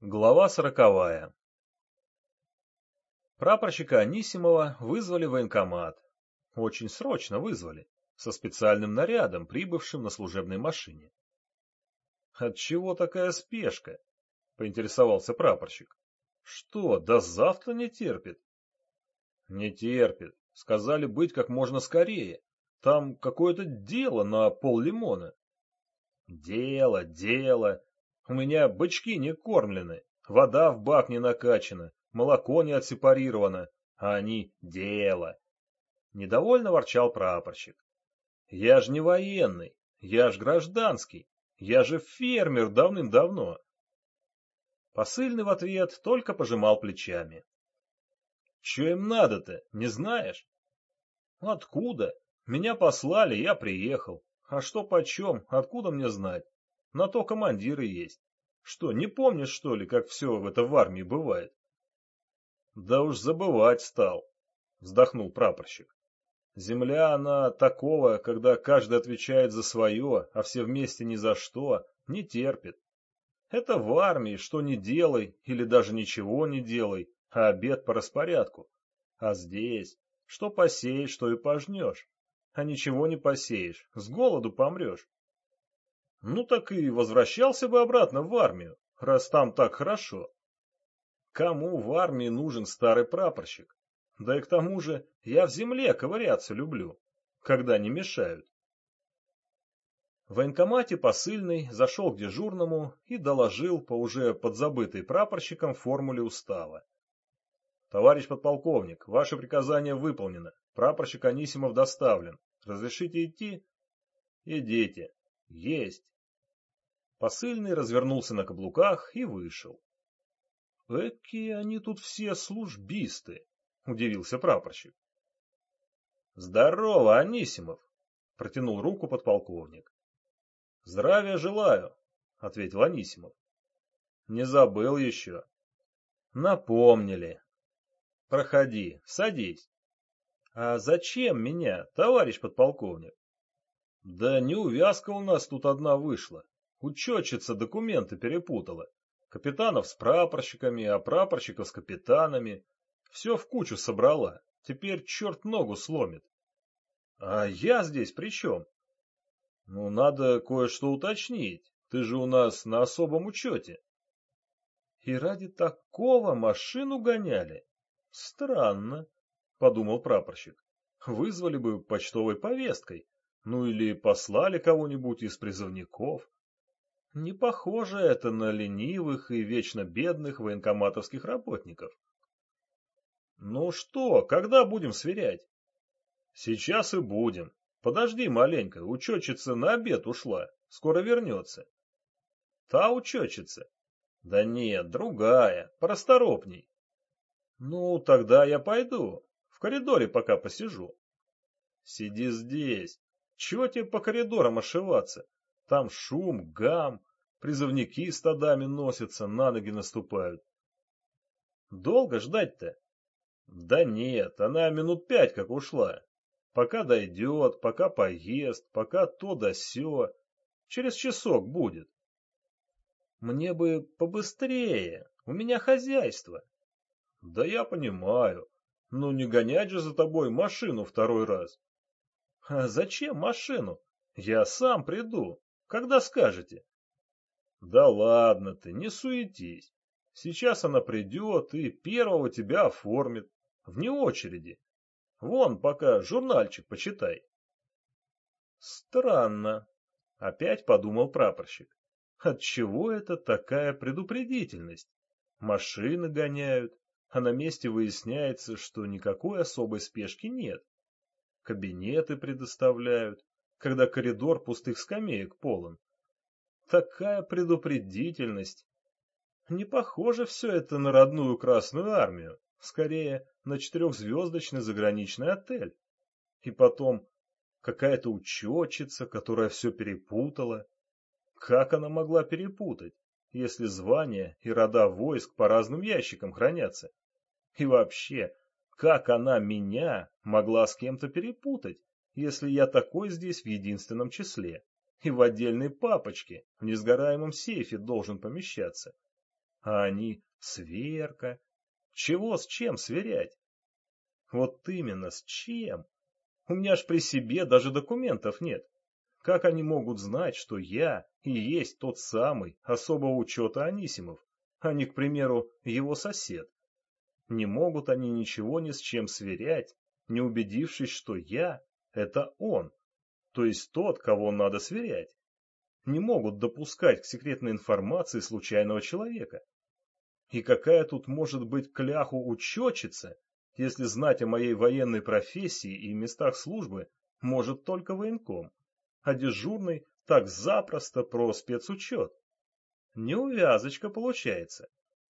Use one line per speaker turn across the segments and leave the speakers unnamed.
Глава 40. Прапорщика Анисимова вызвали в военкомат. Очень срочно вызвали, со специальным нарядом, прибывшим на служебной машине. «Отчего такая спешка?» — поинтересовался прапорщик. «Что, до завтра не терпит?» «Не терпит. Сказали быть как можно скорее. Там какое-то дело на пол-лимона». «Дело. У меня бычки не кормлены, вода в бак не накачана, молоко не отсепарировано, а они дело». Недовольно ворчал прапорщик. «Я ж не военный, я ж гражданский, я же фермер давным-давно». Посыльный в ответ только пожимал плечами. «Че им надо-то, не знаешь?» «Откуда? Меня послали, я приехал. А что почем, откуда мне знать? На то командиры есть. Что, не помнишь, что ли, как все это в армии бывает?» «Да уж забывать стал», — вздохнул прапорщик. «Земля, она такого, когда каждый отвечает за свое, а все вместе ни за что, не терпит. Это в армии, что не делай, или даже ничего не делай, а обед по распорядку. А здесь, что посеешь, что и пожнешь. А ничего не посеешь, с голоду помрешь. Ну так и возвращался бы обратно в армию, раз там так хорошо. Кому в армии нужен старый прапорщик? Да и к тому же я в земле ковыряться люблю, когда не мешают». В военкомате посыльный зашел к дежурному и доложил по уже подзабытой прапорщиком формуле устава. «Товарищ подполковник, ваше приказание выполнено. Прапорщик Анисимов доставлен. Разрешите идти?» «Идите». «Есть». Посыльный развернулся на каблуках и вышел. «Экие они тут все службисты», — удивился прапорщик. «Здорово, Анисимов», — протянул руку подполковник. «Здравия желаю», — ответил Анисимов. «Не забыл еще». «Напомнили. Проходи, садись». «А зачем меня, товарищ подполковник?» «Да неувязка у нас тут одна вышла. Учетчица документы перепутала. Капитанов с прапорщиками, а прапорщиков с капитанами. Все в кучу собрала. Теперь черт ногу сломит». «А я здесь при чем?» «Ну, надо кое-что уточнить. Ты же у нас на особом учете». «И ради такого машину гоняли? Странно», — подумал прапорщик. «Вызвали бы почтовой повесткой, ну или послали кого-нибудь из призывников. Не похоже это на ленивых и вечно бедных военкоматовских работников». «Ну что, когда будем сверять?» «Сейчас и будем. Подожди маленько, учетчица на обед ушла, скоро вернется». «Та учетчица?» «Да нет, другая, порасторопней». «Ну, тогда я пойду. В коридоре пока посижу». «Сиди здесь. Чего тебе по коридорам ошиваться? Там шум, гам, призывники стадами носятся, на ноги наступают». «Долго ждать-то?» «Да нет, она минут 5 как ушла. Пока дойдет, пока поест, пока то да сё. Через часок будет». «Мне бы побыстрее, у меня хозяйство». «Да я понимаю. Ну не гонять же за тобой машину второй раз». «А зачем машину? Я сам приду, когда скажете». «Да ладно ты, не суетись. Сейчас она придет и первого тебя оформит. Вне очереди. Вон пока журнальчик почитай». «Странно», — опять подумал прапорщик. «Отчего это такая предупредительность? Машины гоняют, а на месте выясняется, что никакой особой спешки нет. Кабинеты предоставляют, когда коридор пустых скамеек полон. Такая предупредительность. Не похоже все это на родную Красную Армию, скорее на четырехзвездочный заграничный отель. И потом какая-то учетчица, которая все перепутала. Как она могла перепутать, если звания и рода войск по разным ящикам хранятся? И вообще, как она меня могла с кем-то перепутать, если я такой здесь в единственном числе и в отдельной папочке в несгораемом сейфе должен помещаться? А они сверка. Чего с чем сверять? Вот именно, с чем? У меня ж при себе даже документов нет. Как они могут знать, что я и есть тот самый особого учета Анисимов, а не, к примеру, его сосед? Не могут они ничего ни с чем сверять, не убедившись, что я — это он, то есть тот, кого надо сверять. Не могут допускать к секретной информации случайного человека. И какая тут может быть кляху учетчица, если знать о моей военной профессии и местах службы может только военком, а дежурный так запросто про спецучет? Неувязочка получается.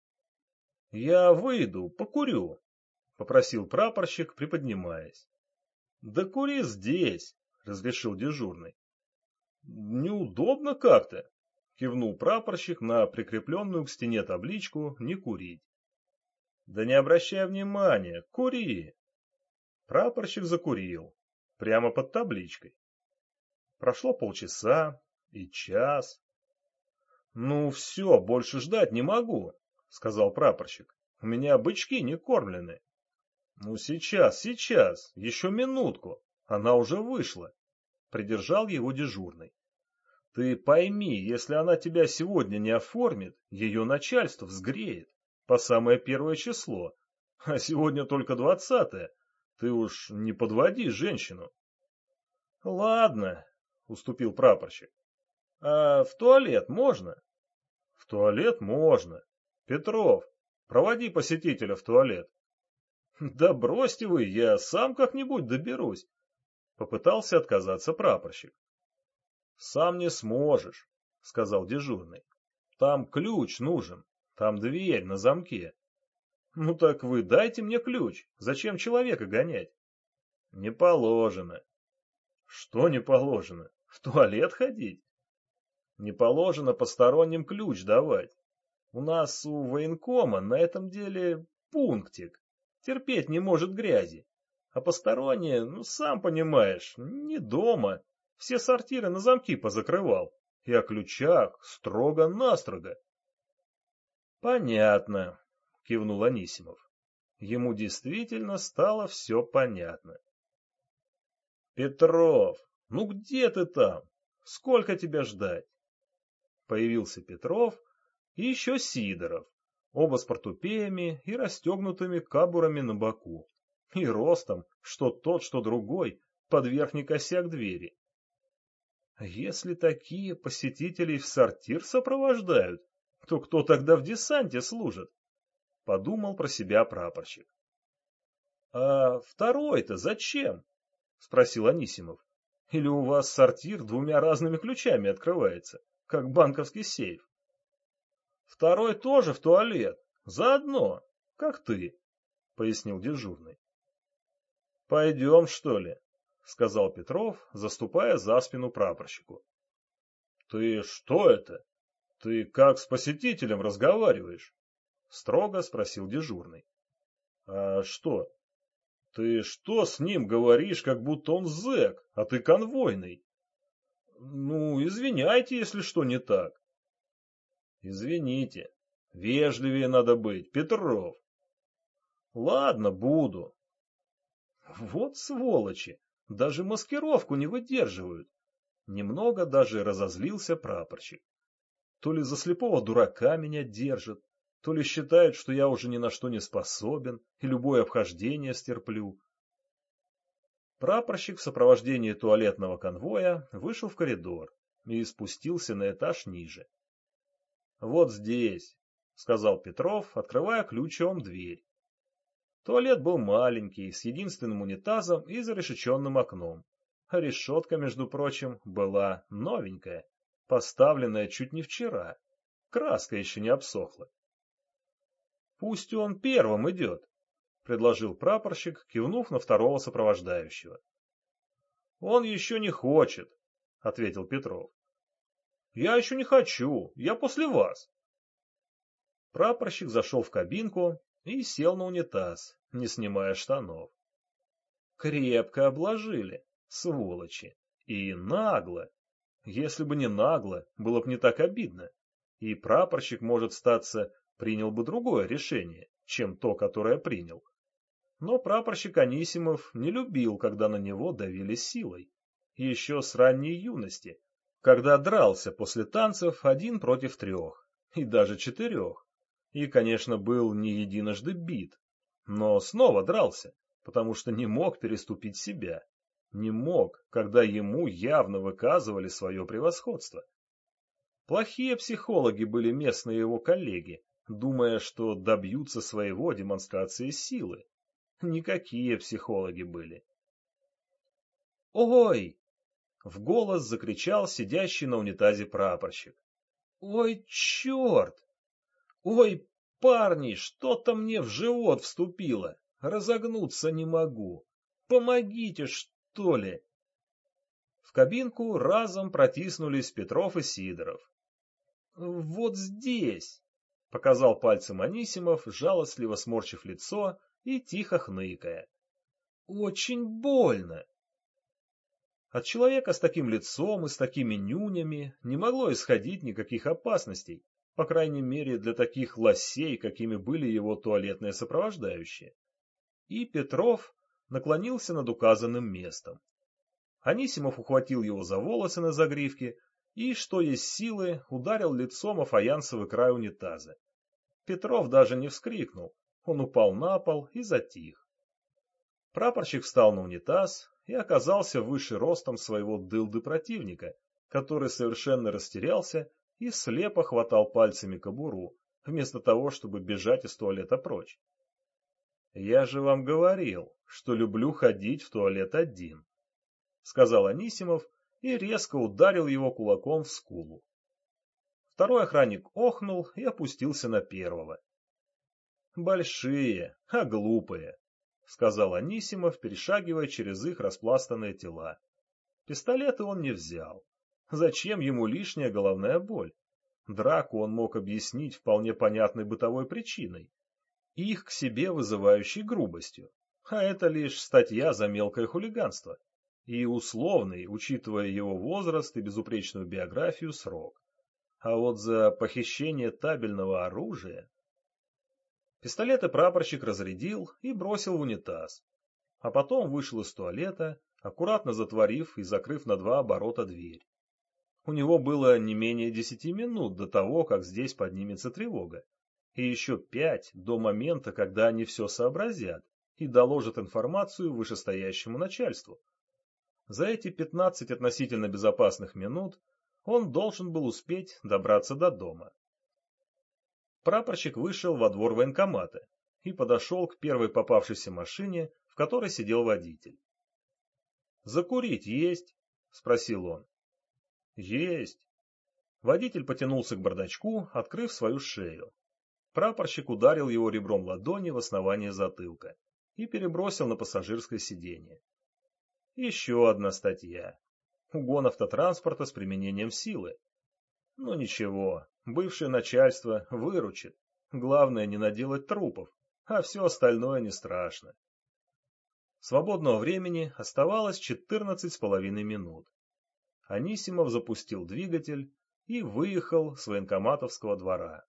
«Я выйду, покурю», — попросил прапорщик, приподнимаясь. «Да кури здесь», — разрешил дежурный. «Неудобно как-то», — кивнул прапорщик на прикрепленную к стене табличку «Не курить». «Да не обращай внимания, кури!» Прапорщик закурил, прямо под табличкой. Прошло полчаса и час. «Ну все, больше ждать не могу», — сказал прапорщик. «У меня бычки не кормлены». «Ну сейчас, еще минутку. Она уже вышла», — придержал его дежурный. «Ты пойми, если она тебя сегодня не оформит, ее начальство взгреет по самое первое число, а сегодня только 20-е. Ты уж не подводи женщину». «Ладно», — уступил прапорщик. «А в туалет можно?» «В туалет можно. Петров, проводи посетителя в туалет». «Да бросьте вы, я сам как-нибудь доберусь», — попытался отказаться прапорщик. «Сам не сможешь», — сказал дежурный. «Там ключ нужен, там дверь на замке». «Ну так вы дайте мне ключ, зачем человека гонять?» «Не положено». «Что не положено? В туалет ходить?» «Не положено посторонним ключ давать. У нас у военкома на этом деле пунктик. Терпеть не может грязи. А посторонние, ну сам понимаешь, не дома. Все сортиры на замки позакрывал. И о ключах строго-настрого». «Понятно», — кивнул Анисимов. Ему действительно стало все понятно. «Петров, ну где ты там? Сколько тебя ждать?» Появился Петров и еще Сидоров, оба с портупеями и расстегнутыми кабурами на боку, и ростом, что тот, что другой, под верхний косяк двери. А если такие посетителей в сортир сопровождают, то кто тогда в десанте служит? Подумал про себя прапорщик. «А второй-то зачем?» — спросил Анисимов. «Или у вас сортир двумя разными ключами открывается, как банковский сейф?» «Второй тоже в туалет, заодно, как ты», — пояснил дежурный. «Пойдем, что ли?» — сказал Петров, заступая за спину прапорщику. «Ты что это? Ты как с посетителем разговариваешь?» — строго спросил дежурный. «А что? Ты что с ним говоришь, как будто он зэк, а ты конвойный?» «Ну, извиняйте, если что не так». «Извините, вежливее надо быть, Петров». «Ладно, буду». Вот сволочи, даже маскировку не выдерживают. Немного даже разозлился прапорщик. То ли за слепого дурака меня держат, то ли считают, что я уже ни на что не способен и любое обхождение стерплю. Прапорщик в сопровождении туалетного конвоя вышел в коридор и спустился на этаж ниже. «Вот здесь», — сказал Петров, открывая ключом дверь. Туалет был маленький, с единственным унитазом и зарешеченным окном. А решетка, между прочим, была новенькая, поставленная чуть не вчера. Краска еще не обсохла. «Пусть он первым идет», — предложил прапорщик, кивнув на второго сопровождающего. «Он еще не хочет», — ответил Петров. «Я еще не хочу, я после вас». Прапорщик зашел в кабинку и сел на унитаз, не снимая штанов. Крепко обложили, сволочи, и нагло. Если бы не нагло, было бы не так обидно. И прапорщик, может статься, принял бы другое решение, чем то, которое принял. Но прапорщик Анисимов не любил, когда на него давили силой. Еще с ранней юности, когда дрался после танцев 1 против 3, и даже 4. И, конечно, был не единожды бит, но снова дрался, потому что не мог переступить себя. Не мог, когда ему явно выказывали свое превосходство. Плохие психологи были местные его коллеги, думая, что добьются своего демонстрацией силы. Никакие психологи были. «Ой!» — в голос закричал сидящий на унитазе прапорщик. «Ой, черт! Ой, парни, что-то мне в живот вступило! Разогнуться не могу! Помогите, что ли!» В кабинку разом протиснулись Петров и Сидоров. «Вот здесь!» — показал пальцем Анисимов, жалостливо сморщив лицо и тихо хныкая. «Очень больно!» От человека с таким лицом и с такими нюнями не могло исходить никаких опасностей, по крайней мере для таких лосей, какими были его туалетные сопровождающие. И Петров наклонился над указанным местом. Анисимов ухватил его за волосы на загривке и, что есть силы, ударил лицом о фаянсовый край унитаза. Петров даже не вскрикнул, он упал на пол и затих. Прапорщик встал на унитаз и оказался выше ростом своего дылды противника, который совершенно растерялся и слепо хватал пальцами кобуру, вместо того, чтобы бежать из туалета прочь. «Я же вам говорил, что люблю ходить в туалет один», — сказал Анисимов и резко ударил его кулаком в скулу. Второй охранник охнул и опустился на первого. «Большие, а глупые», — сказал Анисимов, перешагивая через их распластанные тела. Пистолеты он не взял. Зачем ему лишняя головная боль? Драку он мог объяснить вполне понятной бытовой причиной. Их к себе вызывающей грубостью. А это лишь статья за мелкое хулиганство. И условный, учитывая его возраст и безупречную биографию, срок. А вот за похищение табельного оружия... Пистолеты прапорщик разрядил и бросил в унитаз. А потом вышел из туалета, аккуратно затворив и закрыв на 2 оборота дверь. У него было не менее 10 минут до того, как здесь поднимется тревога. И еще 5 до момента, когда они все сообразят и доложат информацию вышестоящему начальству. За эти 15 относительно безопасных минут он должен был успеть добраться до дома. Прапорщик вышел во двор военкомата и подошел к первой попавшейся машине, в которой сидел водитель. «Закурить есть?» — спросил он. «Есть». Водитель потянулся к бардачку, открыв свою шею. Прапорщик ударил его ребром ладони в основание затылка и перебросил на пассажирское сиденье. Еще одна статья. Угон автотранспорта с применением силы. Ну ничего, бывшее начальство выручит. Главное не наделать трупов, а все остальное не страшно. Свободного времени оставалось 14,5 минут. Анисимов запустил двигатель и выехал с военкоматовского двора.